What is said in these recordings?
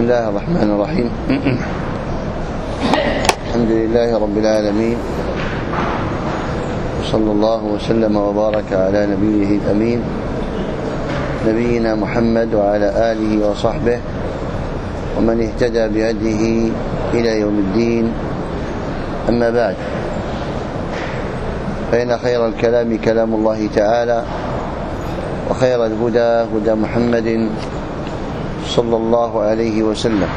الله الرحمن الرحيم. الحمد لله رب العالمين، وصلى الله وسلم وبارك على نبيه الأمين نبينا محمد وعلى آله وصحبه ومن اهتدى بهديه إلى يوم الدين. أما بعد، فإن خير الكلام كلام الله تعالى، وخير الهدى هدى محمد صلى الله عليه وسلم،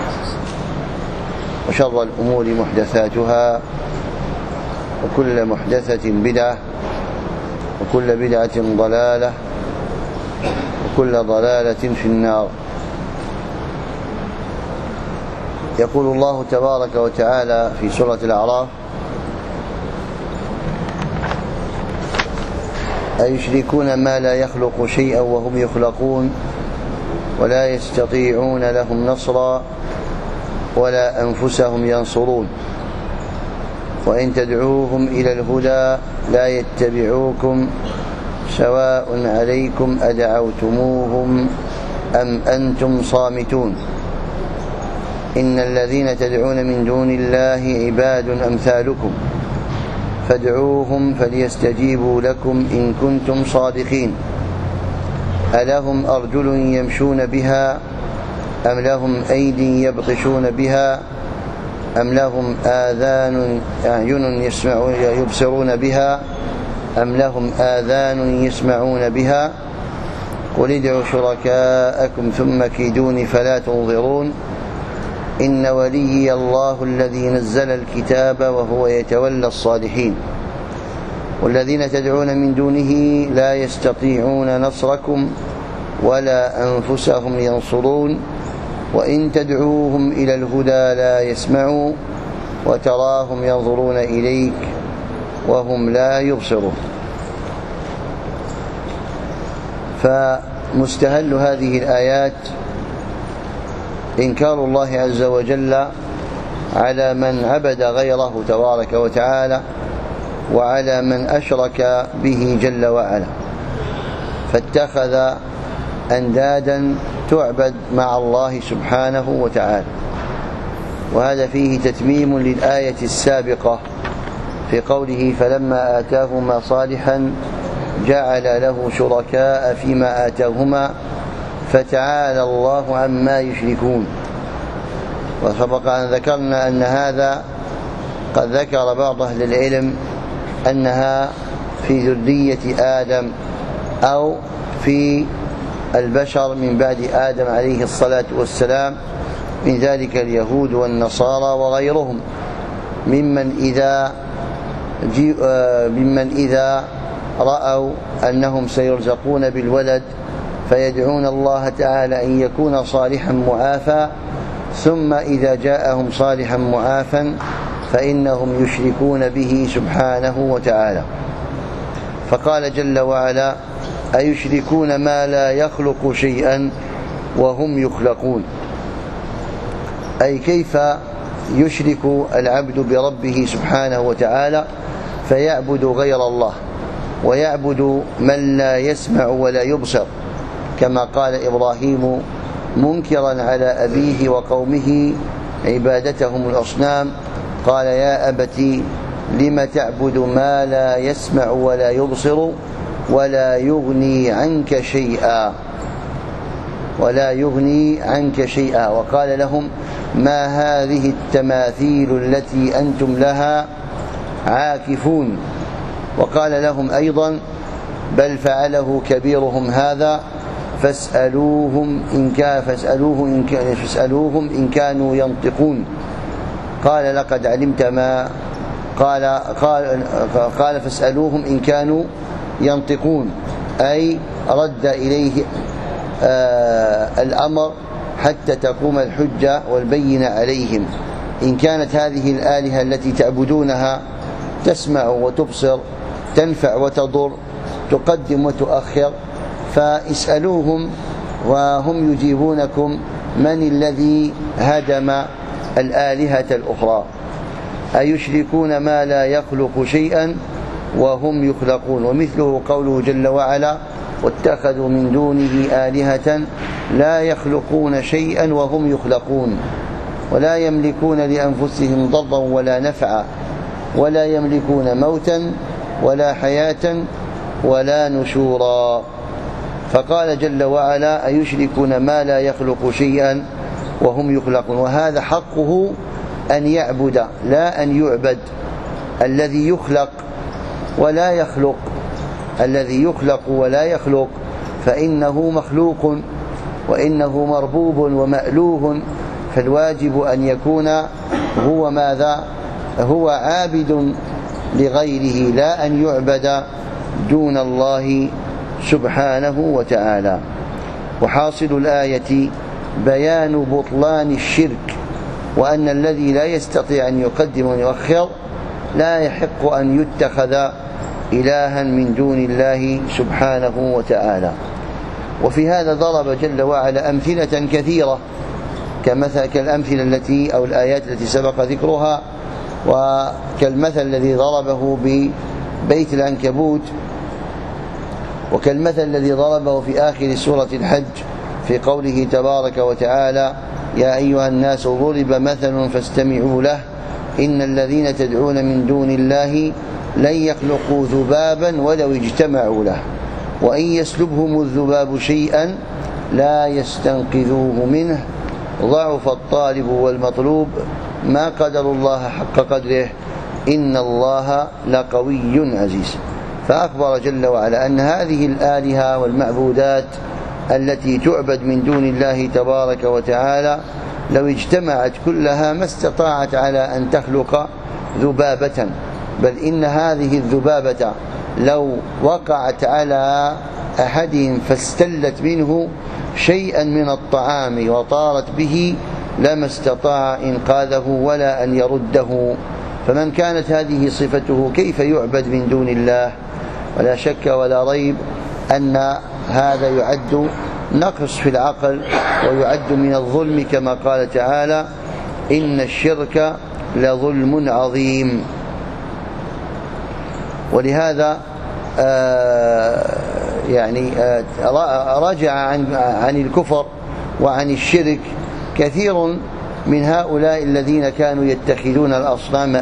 وشر الأمور محدثاتها، وكل محدثة بدعة، وكل بدعة ضلالة، وكل ضلالة في النار. يقول الله تبارك وتعالى في سورة الأعراف: أيشركون ما لا يخلق شيئا وهم يخلقون ولا يستطيعون لهم نصرا ولا أنفسهم ينصرون وإن تدعوهم إلى الهدى لا يتبعوكم سواء عليكم أدعوتموهم أم أنتم صامتون إن الذين تدعون من دون الله عباد أمثالكم فادعوهم فليستجيبوا لكم إن كنتم صادقين ألهم أرجل يمشون بها أم لهم أيدي يبطشون بها أم لهم أعين يبصرون بها أم لهم آذان يسمعون بها قل ادعوا شركاءكم ثم كيدون فلا تنظرون إن وليي الله الذي نزل الكتاب وهو يتولى الصالحين والذين تدعون من دونه لا يستطيعون نصركم ولا أنفسهم ينصرون وإن تدعوهم إلى الهدى لا يسمعوا وتراهم ينظرون إليك وهم لا يبصرون. فمستهل هذه الآيات إنكار الله عز وجل على من عبد غيره تبارك وتعالى وعلى من أشرك به جل وعلا، فاتخذ أندادا تعبد مع الله سبحانه وتعالى. وهذا فيه تتميم للآية السابقة في قوله: فلما آتاهما صالحا جعل له شركاء فيما آتاهما فتعالى الله عما يشركون. وسبق أن ذكرنا أن هذا قد ذكر بعض أهل العلم أنها في ذرية آدم أو في البشر من بعد آدم عليه الصلاة والسلام، من ذلك اليهود والنصارى وغيرهم ممن إذا رأوا أنهم سيرزقون بالولد فيدعون الله تعالى أن يكون صالحا معافى، ثم إذا جاءهم صالحا معافا فإنهم يشركون به سبحانه وتعالى. فقال جل وعلا: أيشركون ما لا يخلق شيئا وهم يخلقون. أي كيف يشرك العبد بربه سبحانه وتعالى فيعبد غير الله ويعبد من لا يسمع ولا يبصر، كما قال إبراهيم منكرا على أبيه وقومه عبادتهم الأصنام: قال يا أبت لم تعبد ما لا يسمع ولا يبصر ولا يغني عنك شيئا وقال لهم: ما هذه التماثيل التي أنتم لها عاكفون. وقال لهم أيضا: بل فعله كبيرهم هذا فاسألوهم إن كانوا ينطقون. قال: لقد علمت ما قال فاسألوهم إن كانوا ينطقون، أي رد إليه الأمر حتى تقوم الحجة والبينة عليهم. إن كانت هذه الآلهة التي تعبدونها تسمع وتبصر، تنفع وتضر، تقدم وتؤخر، فاسألوهم وهم يجيبونكم من الذي هدم الآلهة الأخرى. أيشركون ما لا يخلق شيئا وهم يخلقون. ومثله قوله جل وعلا: واتخذوا من دونه آلهة لا يخلقون شيئا وهم يخلقون ولا يملكون لأنفسهم ضرا ولا نفعا ولا يملكون موتا ولا حياة ولا نشورا. فقال جل وعلا: أيشركون ما لا يخلق شيئا وهم يخلقون. وهذا حقه أن يعبد لا أن يعبد. الذي يخلق ولا يخلق، الذي يخلق ولا يخلق فإنه مخلوق وإنه مربوب ومألوه، فالواجب أن يكون هو ماذا؟ هو عابد لغيره لا أن يعبد دون الله سبحانه وتعالى. وحاصل الآية بيان بطلان الشرك، وأن الذي لا يستطيع أن يقدم ويؤخر لا يحق أن يتخذ إلها من دون الله سبحانه وتعالى. وفي هذا ضرب جل وعلا أمثلة كثيرة كالأمثلة التي أو الآيات التي سبق ذكرها، وكالمثل الذي ضربه ببيت العنكبوت، وكالمثل الذي ضربه في آخر سورة الحج في قوله تبارك وتعالى: يا أيها الناس ضرب مثل فاستمعوا له إن الذين تدعون من دون الله لن يخلقوا ذبابا ولو اجتمعوا له وإن يسلبهم الذباب شيئا لا يستنقذوه منه ضعف الطالب والمطلوب ما قدر الله حق قدره إن الله لقوي عزيز. فأخبر جل وعلا أن هذه الآلهة والمعبودات التي تعبد من دون الله تبارك وتعالى لو اجتمعت كلها ما استطاعت على أن تخلق ذبابة، بل إن هذه الذبابة لو وقعت على أحدهم فاستلت منه شيئا من الطعام وطارت به لما استطاع إنقاذه ولا أن يرده. فمن كانت هذه صفته كيف يعبد من دون الله؟ ولا شك ولا ريب أن هذا يعد نقص في العقل ويعد من الظلم، كما قال تعالى: إن الشرك لظلم عظيم. ولهذا رجع عن الكفر وعن الشرك كثير من هؤلاء الذين كانوا يتخذون الأصنام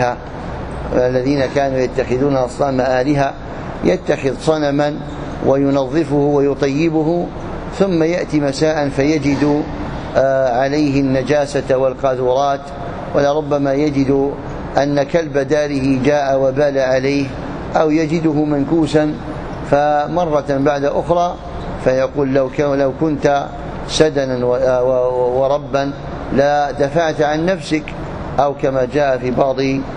آلهة، يتخذ صنما وينظفه ويطيبه ثم يأتي مساء فيجد عليه النجاسة والقاذورات، ولربما يجد أن كلب داره جاء وبال عليه أو يجده منكوسا، فمرة بعد أخرى فيقول لو كنت سدنا وربا لا دفعت عن نفسك، أو كما جاء في بعض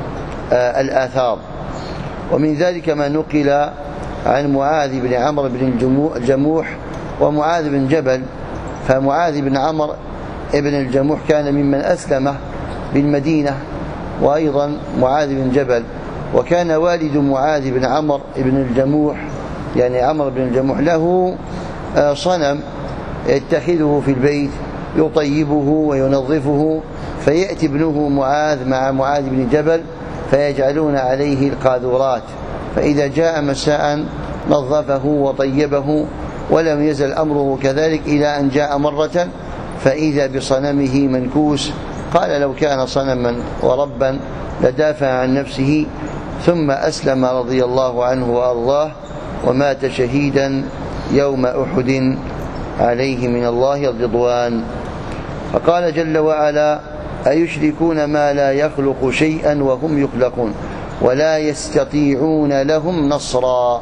الآثار. ومن ذلك ما نقل عن معاذ بن عمرو بن الجموح ومعاذ بن جبل. فمعاذ بن عمرو بن الجموح كان ممن أسلم بالمدينة، وأيضا معاذ بن جبل. وكان والد معاذ بن عمرو بن الجموح يعني عمرو بن الجموح له صنم يتخذه في البيت يطيبه وينظفه، فيأتي ابنه معاذ مع معاذ بن جبل فيجعلون عليه القاذورات، فإذا جاء مساء نظفه وطيبه، ولم يزل أمره كذلك إلى أن جاء مرة فإذا بصنمه منكوس. قال لو كان صنما وربا لدافع عن نفسه، ثم أسلم رضي الله عنه وأرضاه ومات شهيدا يوم أحد عليه من الله الرضوان. فقال جل وعلا: أيشركون ما لا يخلق شيئا وهم يخلقون ولا يستطيعون لهم نصرا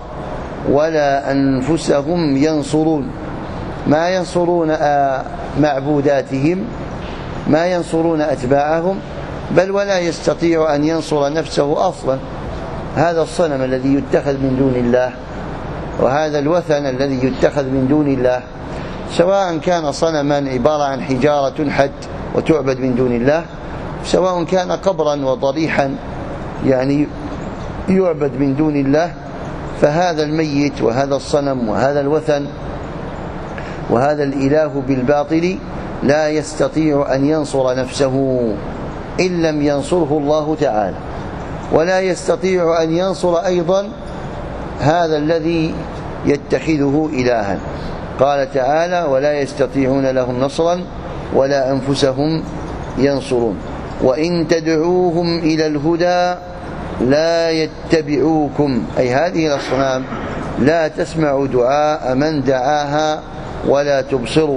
ولا أنفسهم ينصرون. ما ينصرون معبوداتهم، ما ينصرون أتباعهم، بل ولا يستطيع أن ينصر نفسه أصلا. هذا الصنم الذي يتخذ من دون الله وهذا الوثن الذي يتخذ من دون الله، سواء كان صنما عبارة عن حجارة تنحت وتعبد من دون الله، سواء كان قبرا وضريحا يعني يعبد من دون الله، فهذا الميت وهذا الصنم وهذا الوثن وهذا الإله بالباطل لا يستطيع أن ينصر نفسه إن لم ينصره الله تعالى، ولا يستطيع أن ينصر أيضا هذا الذي يتخذه إلها. قال تعالى: ولا يستطيعون لهم نصرا ولا أنفسهم ينصرون. وإن تدعوهم إلى الهدى لا يتبعوكم، أي هذه الأصنام لا تسمع دعاء من دعاها ولا تبصر،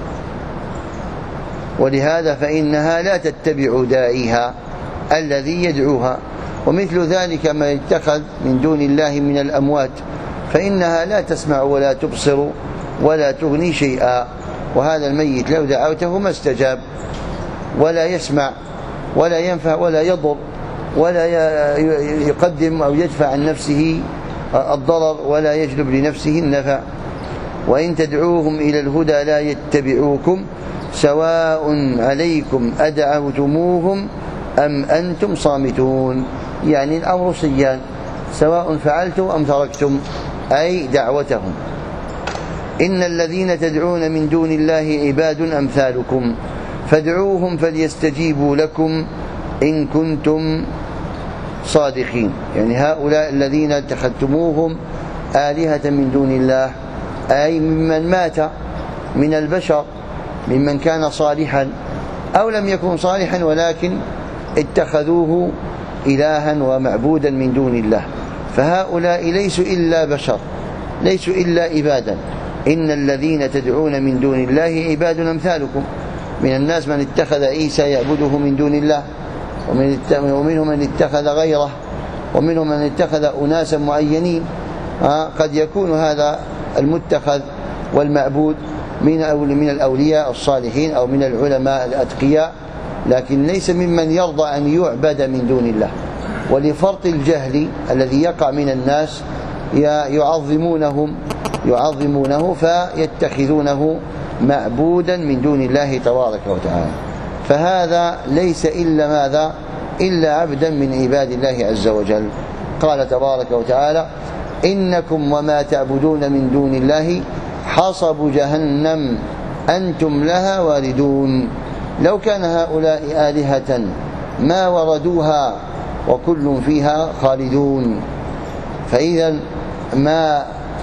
ولهذا فإنها لا تتبع داعيها الذي يدعوها. ومثل ذلك ما يتخذ من دون الله من الأموات، فإنها لا تسمع ولا تبصر ولا تغني شيئا، وهذا الميت لو دعوته ما استجاب، ولا يسمع ولا ينفع ولا يضر، ولا يقدم أو يدفع عن نفسه الضرر، ولا يجلب لنفسه النفع. وإن تدعوهم إلى الهدى لا يتبعوكم سواء عليكم أدعوتموهم أم أنتم صامتون، يعني الأمر سيان، سواء فعلتم أم تركتم، أي دعوتهم. إن الذين تدعون من دون الله عباد أمثالكم فادعوهم فليستجيبوا لكم إن كنتم صادقين. يعني هؤلاء الذين اتخذتموهم آلهة من دون الله، أي ممن مات من البشر، ممن كان صالحا أو لم يكن صالحا ولكن اتخذوه إلها ومعبودا من دون الله، فهؤلاء ليسوا إلا بشر، ليسوا إلا عبادا. إن الذين تدعون من دون الله عباد أمثالكم، من الناس من اتخذ عيسى يعبده من دون الله، ومنهم من اتخذ غيره، ومنهم من اتخذ أناسا معينين. قد يكون هذا المتخذ والمعبود من الأولياء الصالحين أو من العلماء الأتقياء، لكن ليس ممن يرضى أن يعبد من دون الله. ولفرط الجهل الذي يقع من الناس يعظمونه فيتخذونه معبودا من دون الله تبارك وتعالى. فهذا ليس إلا ماذا؟ إلا عبدا من عباد الله عز وجل. قال تبارك وتعالى: إنكم وما تعبدون من دون الله حصب جهنم أنتم لها واردون. لو كان هؤلاء آلهة ما وردوها وكل فيها خالدون. فإذا ما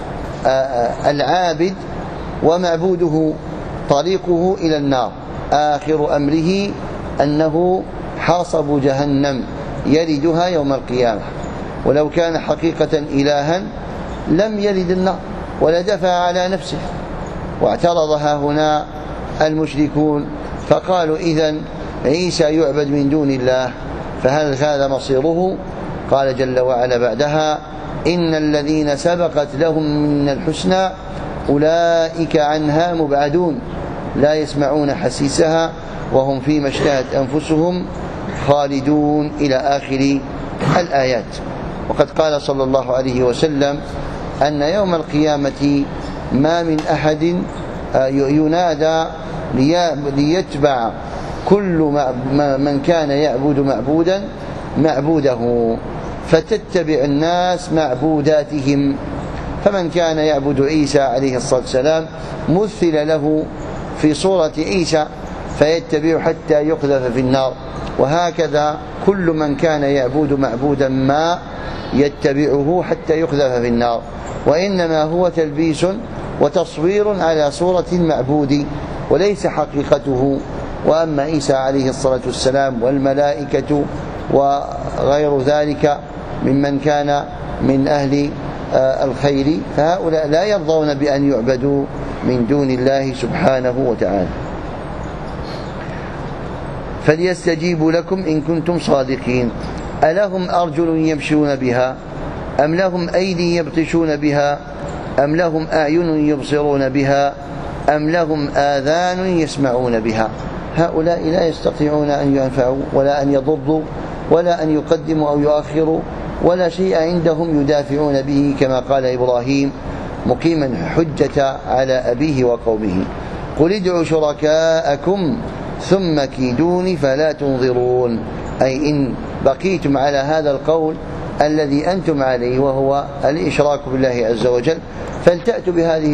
العابد ومعبوده طريقه إلى النار، آخر أمره أنه حصب جهنم يردها يوم القيامة. ولو كان حقيقة إلها لم يرد النار ولا دفع على نفسه. واعترضها هنا المشركون فقالوا: إذن عيسى يعبد من دون الله فهل هذا مصيره؟ قال جل وعلا بعدها: إن الذين سبقت لهم من الحسنى أولئك عنها مبعدون لا يسمعون حسيسها وهم فيما اشتهت أنفسهم خالدون، إلى آخر الآيات. وقد قال صلى الله عليه وسلم أن يوم القيامة ما من أحد ينادى ليتبع كل من كان يعبد معبوده، فتتبع الناس معبوداتهم. فمن كان يعبد عيسى عليه الصلاة والسلام مثل له في صورة عيسى فيتبع حتى يقذف في النار، وهكذا كل من كان يعبد معبودا ما يتبعه حتى يقذف في النار. وإنما هو تلبيس وتصوير على صورة المعبود وليس حقيقته. وأما عيسى عليه الصلاة والسلام والملائكة وغير ذلك ممن كان من أهل الخير فهؤلاء لا يرضون بأن يعبدوا من دون الله سبحانه وتعالى. فليستجيبوا لكم إن كنتم صادقين. ألهم أرجل يمشون بها أم لهم أيدي يبطشون بها أم لهم أعين يبصرون بها أم لهم آذان يسمعون بها. هؤلاء لا يستطيعون أن ينفعوا ولا أن يضروا ولا أن يقدموا أو يؤخروا، ولا شيء عندهم يدافعون به، كما قال إبراهيم مقيما حجة على أبيه وقومه: قل ادعوا شركاءكم ثم كيدوني فلا تنظرون. أي إن بقيتم على هذا القول الذي أنتم عليه وهو الإشراك بالله عز وجل فلتأتوا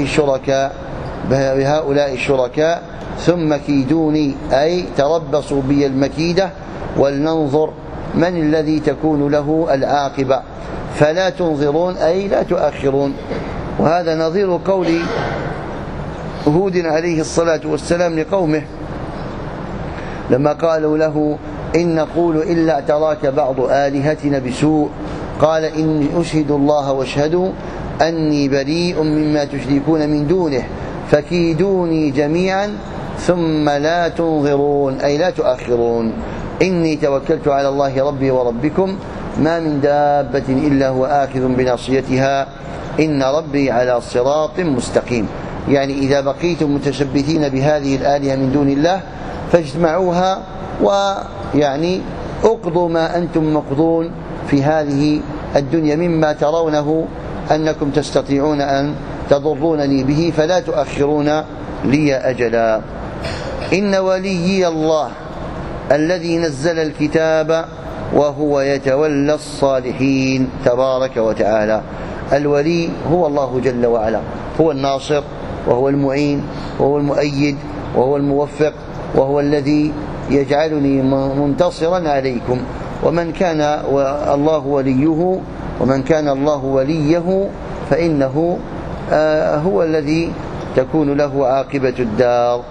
بهؤلاء الشركاء ثم كيدوني، أي تربصوا بي المكيدة ولننظر من الذي تكون له العاقبة. فلا تنظرون أي لا تؤخرون. وهذا نظير قول هود عليه الصلاة والسلام لقومه لما قالوا له إن نقول إلا اعتراك بعض آلهتنا بسوء قال إني أشهد الله واشهدوا أني بريء مما تشركون من دونه فكيدوني جميعا ثم لا تنظرون أي لا تؤخرون إني توكلت على الله ربي وربكم ما من دابة إلا هو آخذ بناصيتها إن ربي على صراط مستقيم. يعني إذا بقيتم متشبثين بهذه الآلهة من دون الله فاجتمعوها ويعني اقضوا ما أنتم مقضون في هذه الدنيا مما ترونه أنكم تستطيعون أن تضرونني به فلا تؤخرون لي أجلا. إن وليي الله الذي نزل الكتاب وهو يتولى الصالحين تبارك وتعالى. الولي هو الله جل وعلا، هو الناصر وهو المعين وهو المؤيد وهو الموفق وهو الذي يجعلني منتصرا عليكم. ومن كان الله وليه ومن كان الله وليه فإنه هو الذي تكون له عاقبة الدار.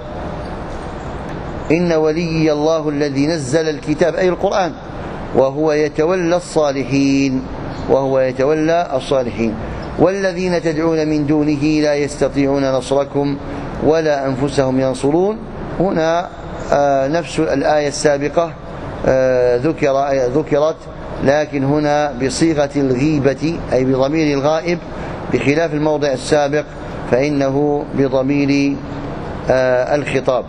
إن وليي الله الذي نزل الكتاب أي القرآن وهو يتولى الصالحين والذين تدعون من دونه لا يستطيعون نصركم ولا أنفسهم ينصرون. هنا نفس الآية السابقة ذكرت لكن هنا بصيغة الغيبة أي بضمير الغائب بخلاف الموضع السابق فإنه بضمير الخطاب.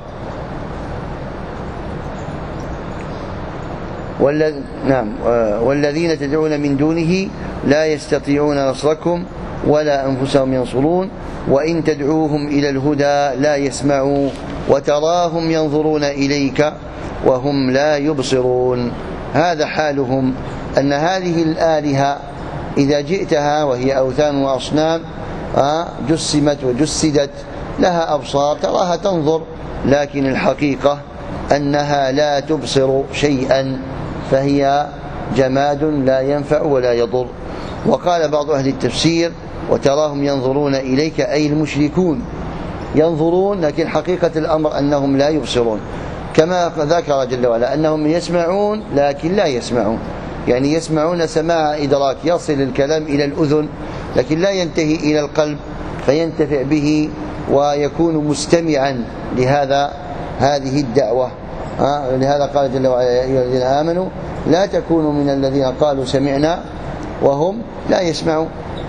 والذين تدعون من دونه لا يستطيعون نصركم ولا أنفسهم ينصرون وإن تدعوهم إلى الهدى لا يسمعوا وتراهم ينظرون إليك وهم لا يبصرون. هذا حالهم أن هذه الآلهة إذا جئتها وهي أوثان وأصنام جسمت وجسدت لها أبصار تراها تنظر لكن الحقيقة أنها لا تبصر شيئا فهي جماد لا ينفع ولا يضر. وقال بعض أهل التفسير وتراهم ينظرون إليك أي المشركون ينظرون لكن حقيقة الأمر أنهم لا يبصرون كما ذكر جل وعلا أنهم يسمعون لكن لا يسمعون. يعني يسمعون سماع إدراك يصل الكلام إلى الأذن لكن لا ينتهي إلى القلب فينتفع به ويكون مستمعا هذه الدعوة. لهذا قال جل وعلا يا أيها الذين آمنوا لا تكونوا من الذين قالوا سمعنا وهم لا يسمعون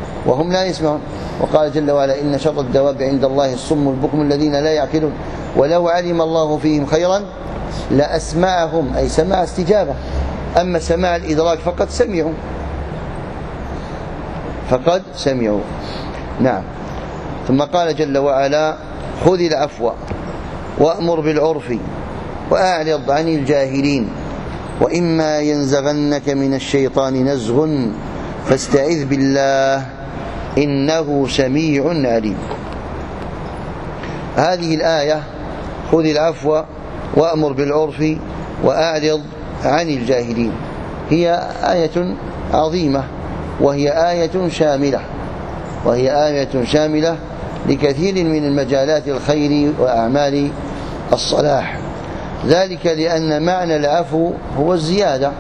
وقال جل وعلا إن شر الدواب عند الله الصم البكم الذين لا يعقلون ولو علم الله فيهم خيرا لأسمعهم أي سماع استجابة. أما سماع الإدراك فقد سمعوا. نعم. ثم قال جل وعلا خذ العفو وأمر بالعرف وأعرض عن الجاهلين وإما ينزغنك من الشيطان نزغ فاستعذ بالله إنه سميع عليم. هذه الآية خذ العفو وأمر بالعرف وأعرض عن الجاهلين هي آية عظيمة وهي آية شاملة لكثير من المجالات الخير وأعمال الصلاح. ذلك لأن معنى العفو هو الزيادة.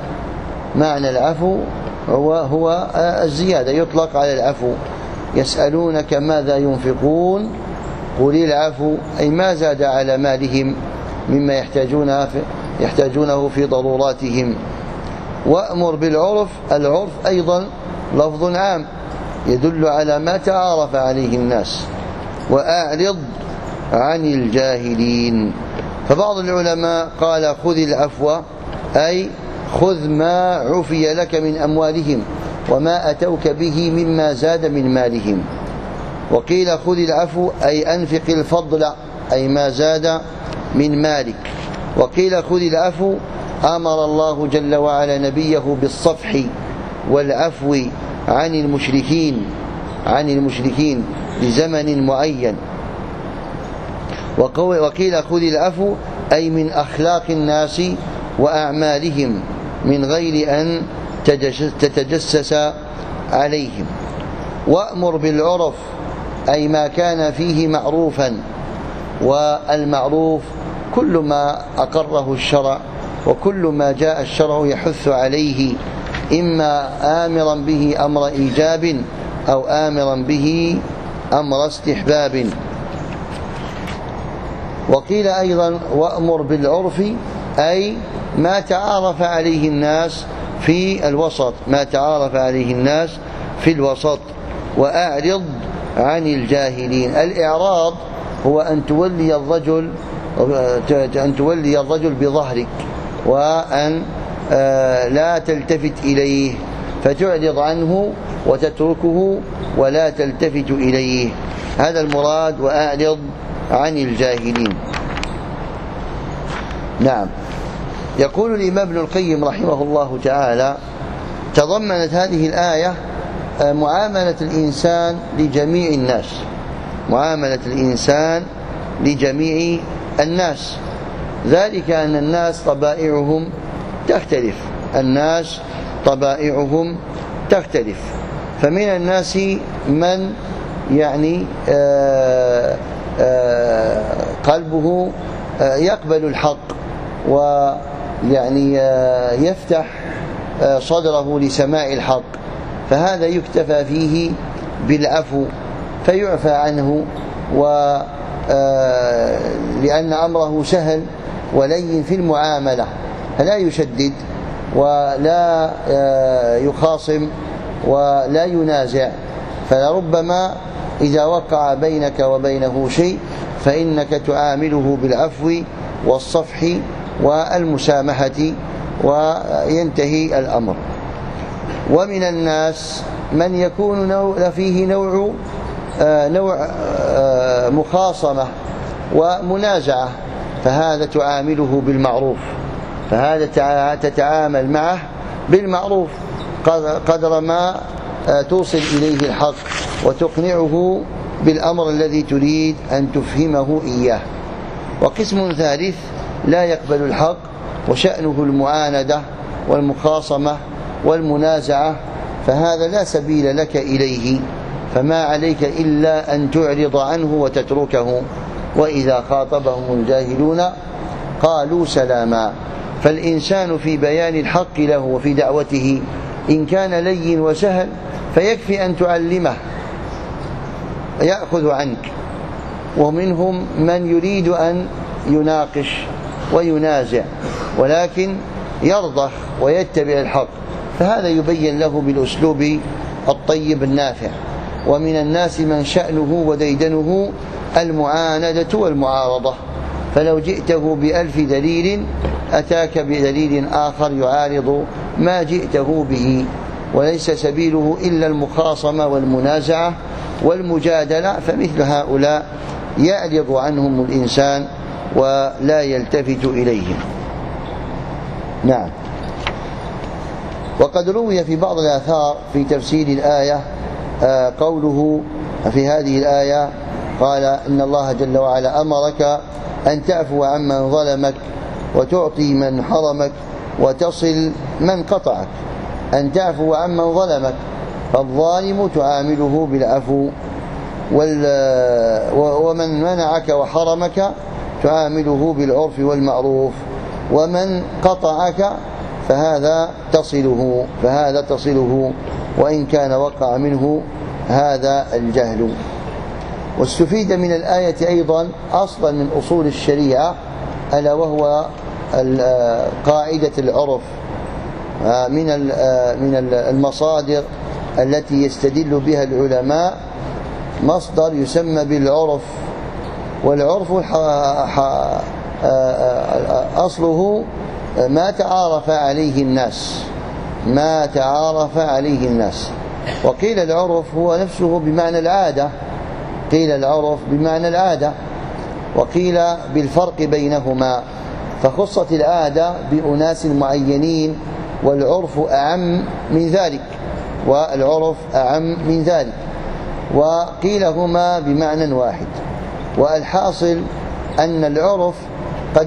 هو الزيادة يطلق على العفو. يسألونك ماذا ينفقون قل العفو أي ما زاد على مالهم مما يحتاجونه في ضروراتهم. وأمر بالعرف العرف أيضا لفظ عام يدل على ما تعارف عليه الناس. وأعرض عن الجاهلين. فبعض العلماء قال خذ العفو أي خذ ما عفي لك من أموالهم وما أتوك به مما زاد من مالهم. وقيل خذ العفو أي أنفق الفضل أي ما زاد من مالك. وقيل خذ العفو أمر الله جل وعلا نبيه بالصفح والعفو عن المشركين لزمن معين. وقيل خذ العفو أي من أخلاق الناس وأعمالهم من غير أن تتجسس عليهم. وأمر بالعرف أي ما كان فيه معروفا، والمعروف كل ما أقره الشرع وكل ما جاء الشرع يحث عليه، إما آمرا به أمر إيجاب أو آمرا به أمر استحباب. وقيل أيضا وأمر بالعرف، أي ما تعارف عليه الناس في الوسط، ما تعارف عليه الناس في الوسط. وأعرض عن الجاهلين. الإعراض هو أن تولي الرجل بظهرك، وأن لا تلتفت إليه، فتعرض عنه وتتركه ولا تلتفت إليه. هذا المراد وأعرض عن الجاهلين. نعم. يقول الإمام ابن القيم رحمه الله تعالى: تضمنت هذه الآية معاملة الإنسان لجميع الناس، معاملة الإنسان لجميع الناس، ذلك أن الناس طبائعهم تختلف، الناس طبائعهم تختلف. فمن الناس من يعني قلبه يقبل الحق ويعني يفتح صدره لسماع الحق، فهذا يكتفى فيه بالعفو فيعفى عنه، لأن أمره سهل ولين في المعاملة، فلا يشدد ولا يخاصم ولا ينازع. فلربما إذا وقع بينك وبينه شيء فإنك تعامله بالعفو والصفح والمسامحة وينتهي الأمر. ومن الناس من يكون فيه نوع مخاصمة ومنازعة، فهذا تعامله بالمعروف، فهذا تتعامل معه بالمعروف قدر ما توصل إليه الحق وتقنعه بالأمر الذي تريد أن تفهمه إياه. وقسم ثالث لا يقبل الحق وشأنه المعاندة والمخاصمة والمنازعة، فهذا لا سبيل لك إليه، فما عليك إلا أن تعرض عنه وتتركه. وإذا خاطبهم الجاهلون قالوا سلاما. فالإنسان في بيان الحق له وفي دعوته إن كان لين وسهل فيكفي أن تعلمه يأخذ عنك. ومنهم من يريد أن يناقش وينازع ولكن يرضخ ويتبع الحق، فهذا يبين له بالأسلوب الطيب النافع. ومن الناس من شأنه وديدنه المعاندة والمعارضة، فلو جئته ب1000 دليل أتاك بدليل آخر يعارض ما جئته به، وليس سبيله إلا المخاصمة والمنازعة والمجادلة، فمثل هؤلاء يعرض عنهم الإنسان ولا يلتفت إليهم. نعم. وقد روي في بعض الآثار في تفسير الآية قوله في هذه الآية قال: إن الله جل وعلا أمرك أن تعفو عمن ظلمك وتعطي من حرمك وتصل من قطعك. أن تعفو عمن ظلمك، فالظالم تعامله بالعفو، ومن منعك وحرمك تعامله بالعرف والمعروف، ومن قطعك فهذا تصله وإن كان وقع منه هذا الجهل. واستفيد من الآية أيضا أصلا من أصول الشريعة، ألا وهو قاعدة العرف. من المصادر التي يستدل بها العلماء مصدر يسمى بالعرف، والعرف أصله ما تعارف عليه الناس، وقيل العرف هو نفسه بمعنى العادة، وقيل بالفرق بينهما، فخصت العادة بأناس معينين والعرف أعم من ذلك، وقيل هما بمعنى واحد. والحاصل أن العرف قد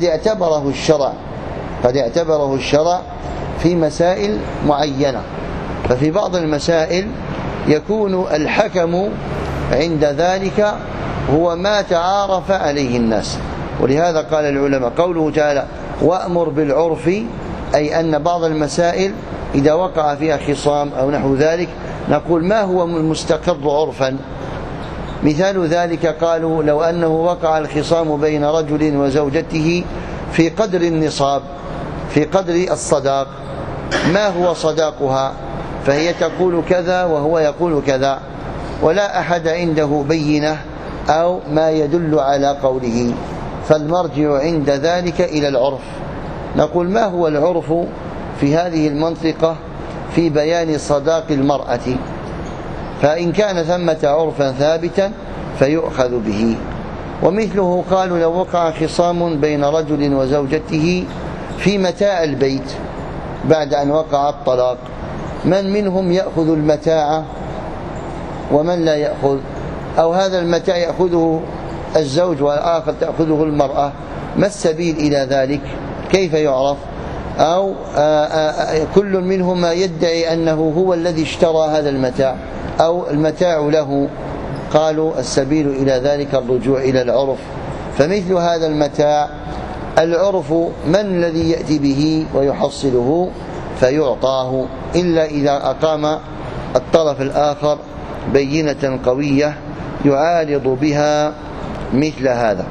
اعتبره الشرع في مسائل معينة، ففي بعض المسائل يكون الحكم عند ذلك هو ما تعارف عليه الناس. ولهذا قال العلماء قوله تعالى وأمر بالعرف، أي أن بعض المسائل إذا وقع فيها خصام أو نحو ذلك نقول ما هو المستقر عرفا. مثال ذلك قالوا لو أنه وقع الخصام بين رجل وزوجته في قدر النصاب، في قدر الصداق، ما هو صداقها؟ فهي تقول كذا وهو يقول كذا، ولا أحد عنده بينة أو ما يدل على قوله، فالمرجع عند ذلك إلى العرف. نقول ما هو العرف في هذه المنطقة في بيان صداق المرأة؟ فإن كان ثمة عرفا ثابتا فيؤخذ به. ومثله قالوا لو وقع خصام بين رجل وزوجته في متاع البيت بعد أن وقع الطلاق، من منهم يأخذ المتاع ومن لا يأخذ، أو هذا المتاع يأخذه الزوج والآخر تأخذه المرأة، ما السبيل إلى ذلك؟ كيف يعرف؟ أو كل منهما يدعي أنه هو الذي اشترى هذا المتاع أو المتاع له، قالوا السبيل إلى ذلك الرجوع إلى العرف. فمثل هذا المتاع العرف من الذي يأتي به ويحصله فيعطاه، إلا إذا أقام الطرف الآخر بينة قوية يعارض بها مثل هذا.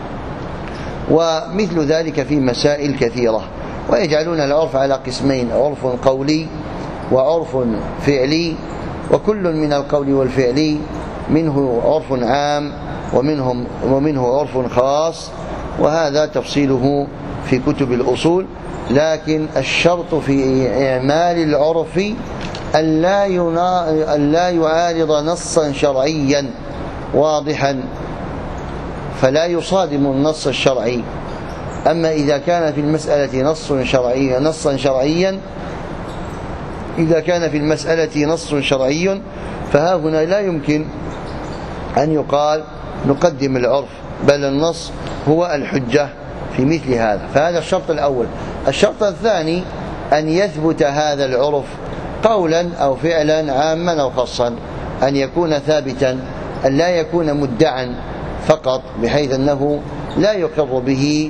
ومثل ذلك في مسائل كثيرة. ويجعلون العرف على قسمين: عرف قولي وعرف فعلي، وكل من القول والفعلي منه عرف عام ومنه عرف خاص، وهذا تفصيله في كتب الأصول. لكن الشرط في إعمال العرف أن لا يعارض نصا شرعيا واضحا فلا يصادم النص الشرعي. أما إذا كان في المسألة نصا شرعيا إذا كان في المسألة نص شرعي فها هنا لا يمكن أن يقال نقدم العرف، بل النص هو الحجة في مثل هذا. فهذا الشرط الأول. الشرط الثاني أن يثبت هذا العرف قولا أو فعلا عاما أو خاصا، أن يكون ثابتا، أن لا يكون مدعا فقط بحيث أنه لا يقر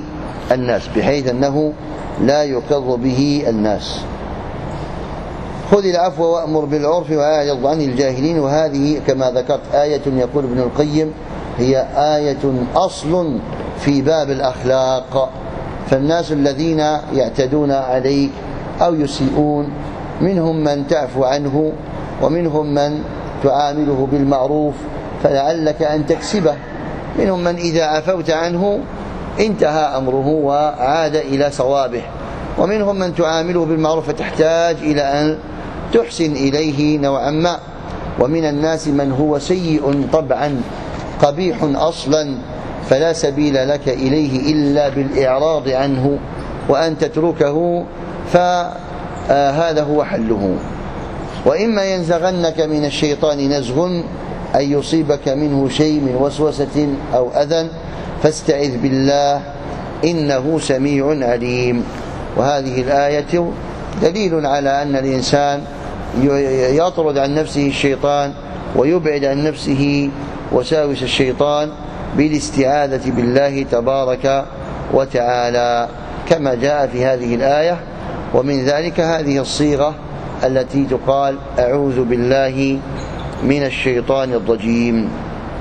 به الناس. خذ العفو وأمر بالعرف وأعرض عن الجاهلين. وهذه كما ذكرت آية يقول ابن القيم هي آية أصل في باب الأخلاق. فالناس الذين يعتدون عليك أو يسيئون منهم من تعفو عنه ومنهم من تعامله بالمعروف فلعلك أن تكسبه، منهم من إذا عفوت عنه انتهى أمره وعاد إلى صوابه، ومنهم من تعامله بالمعروف فتحتاج إلى أن تحسن إليه نوعا ما. ومن الناس من هو سيء طبعا قبيح أصلا فلا سبيل لك إليه إلا بالإعراض عنه وأن تتركه، فهذا هو حله. وإما ينزغنك من الشيطان نزغ أن يصيبك منه شيء من وسوسة أو أذى فاستعذ بالله إنه سميع عليم. وهذه الآية دليل على أن الإنسان يطرد عن نفسه الشيطان ويبعد عن نفسه وساوس الشيطان بالاستعاذة بالله تبارك وتعالى كما جاء في هذه الآية. ومن ذلك هذه الصيغة التي تقال أعوذ بالله من الشيطان الرجيم.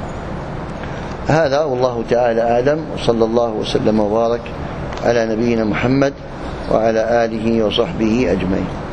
هذا والله تعالى أعلم، وصلى الله وسلم وبارك على نبينا محمد وعلى آله وصحبه أجمعين.